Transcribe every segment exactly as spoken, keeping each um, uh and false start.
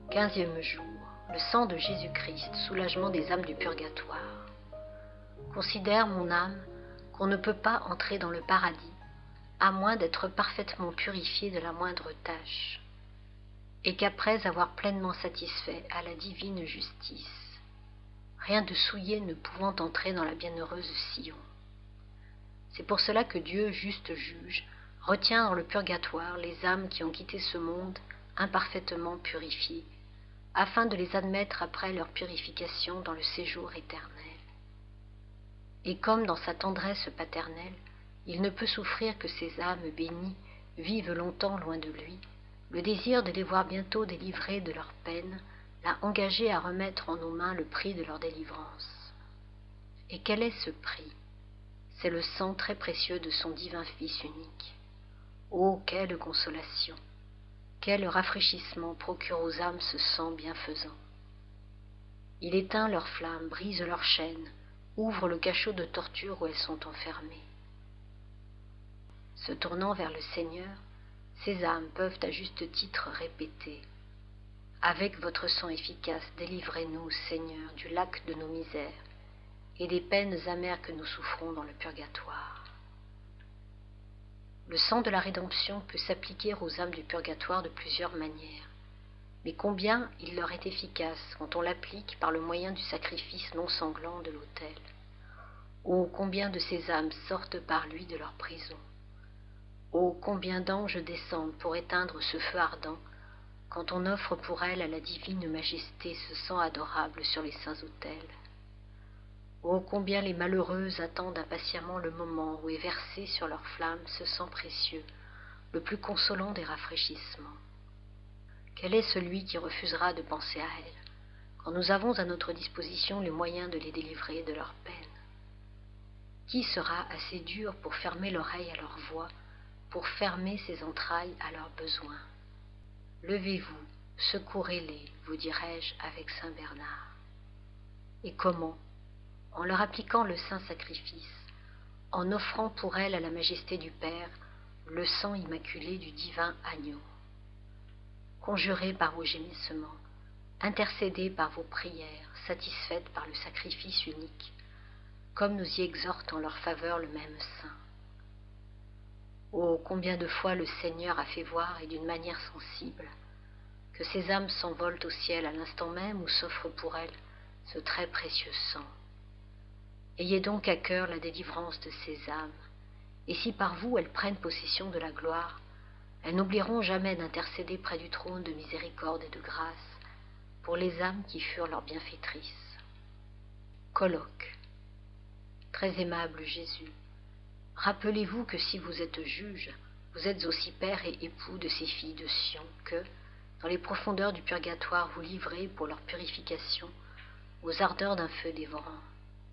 Quinzième jour. Le sang de Jésus-Christ, soulagement des âmes du purgatoire. Considère, mon âme, qu'on ne peut pas entrer dans le paradis, à moins d'être parfaitement purifié de la moindre tâche, et qu'après avoir pleinement satisfait à la divine justice, rien de souillé ne pouvant entrer dans la bienheureuse Sion. C'est pour cela que Dieu, juste juge, retient dans le purgatoire les âmes qui ont quitté ce monde imparfaitement purifiées, afin de les admettre après leur purification dans le séjour éternel. Et comme dans sa tendresse paternelle, il ne peut souffrir que ces âmes bénies vivent longtemps loin de lui, le désir de les voir bientôt délivrées de leurs peines l'a engagé à remettre en nos mains le prix de leur délivrance. Et quel est ce prix? C'est le sang très précieux de son divin Fils unique. Oh, quelle consolation! Quel rafraîchissement procure aux âmes ce sang bienfaisant! Il éteint leurs flammes, brise leurs chaînes, ouvre le cachot de torture où elles sont enfermées. Se tournant vers le Seigneur, ces âmes peuvent à juste titre répéter « Avec votre sang efficace, délivrez-nous, Seigneur, du lac de nos misères et des peines amères que nous souffrons dans le purgatoire. » Le sang de la rédemption peut s'appliquer aux âmes du purgatoire de plusieurs manières, mais combien il leur est efficace quand on l'applique par le moyen du sacrifice non sanglant de l'autel. Oh, combien de ces âmes sortent par lui de leur prison! Oh, combien d'anges descendent pour éteindre ce feu ardent, quand on offre pour elles à la divine majesté ce sang adorable sur les saints autels! Oh, combien les malheureuses attendent impatiemment le moment où est versé sur leurs flammes ce sang précieux, le plus consolant des rafraîchissements! Quel est celui qui refusera de penser à elles, quand nous avons à notre disposition les moyens de les délivrer de leurs peines? Qui sera assez dur pour fermer l'oreille à leur voix, pour fermer ses entrailles à leurs besoins? Levez-vous, secourez-les, vous dirai-je avec saint Bernard. Et comment? En leur appliquant le saint sacrifice, en offrant pour elles à la majesté du Père le sang immaculé du divin agneau. Conjurez par vos gémissements, intercédez par vos prières, satisfaites par le sacrifice unique, comme nous y exhorte en leur faveur le même saint. Oh, combien de fois le Seigneur a fait voir, et d'une manière sensible, que ces âmes s'envolent au ciel à l'instant même où s'offre pour elles ce très précieux sang. Ayez donc à cœur la délivrance de ces âmes, et si par vous elles prennent possession de la gloire, elles n'oublieront jamais d'intercéder près du trône de miséricorde et de grâce pour les âmes qui furent leurs bienfaitrices. Colloque. Très aimable Jésus, rappelez-vous que si vous êtes juge, vous êtes aussi père et époux de ces filles de Sion que, dans les profondeurs du purgatoire, vous livrez pour leur purification aux ardeurs d'un feu dévorant.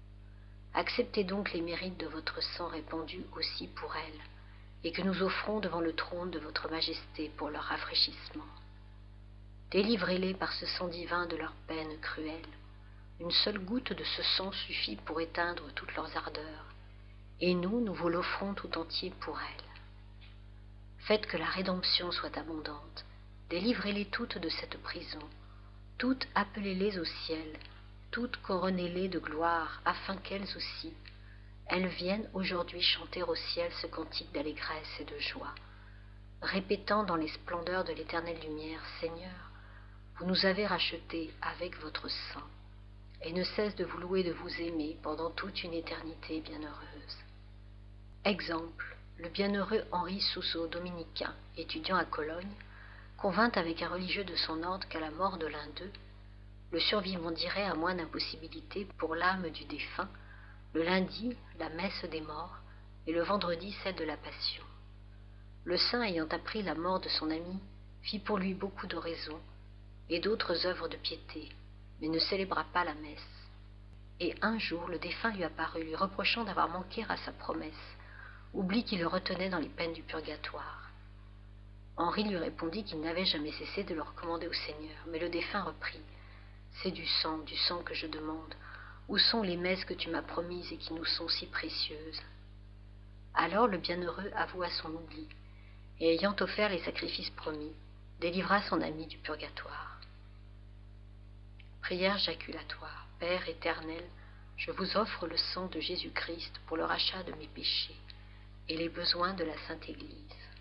Acceptez donc les mérites de votre sang répandu aussi pour elles, et que nous offrons devant le trône de votre majesté pour leur rafraîchissement. Délivrez-les par ce sang divin de leurs peines cruelles. Une seule goutte de ce sang suffit pour éteindre toutes leurs ardeurs, et nous, nous vous l'offrons tout entier pour elles. Faites que la rédemption soit abondante, délivrez-les toutes de cette prison, toutes appelez-les au ciel, toutes couronnez-les de gloire, afin qu'elles aussi, elles viennent aujourd'hui chanter au ciel ce cantique d'allégresse et de joie, répétant dans les splendeurs de l'éternelle lumière, Seigneur, vous nous avez rachetés avec votre sang, et ne cesse de vous louer de vous aimer pendant toute une éternité bienheureuse. Exemple, le bienheureux Henri Sousseau, dominicain, étudiant à Cologne, convint avec un religieux de son ordre qu'à la mort de l'un d'eux, le survivant dirait à moins d'impossibilité pour l'âme du défunt, le lundi, la messe des morts, et le vendredi, celle de la Passion. Le saint, ayant appris la mort de son ami, fit pour lui beaucoup d'oraisons et d'autres œuvres de piété, mais ne célébra pas la messe. Et un jour, le défunt lui apparut, lui reprochant d'avoir manqué à sa promesse, oubli qui le retenait dans les peines du purgatoire. Henri lui répondit qu'il n'avait jamais cessé de le recommander au Seigneur, mais le défunt reprit « C'est du sang, du sang que je demande. Où sont les messes que tu m'as promises et qui nous sont si précieuses ?» Alors le bienheureux avoua son oubli, et ayant offert les sacrifices promis, délivra son ami du purgatoire. Prière jaculatoire. Père éternel, je vous offre le sang de Jésus-Christ pour le rachat de mes péchés et les besoins de la Sainte Église.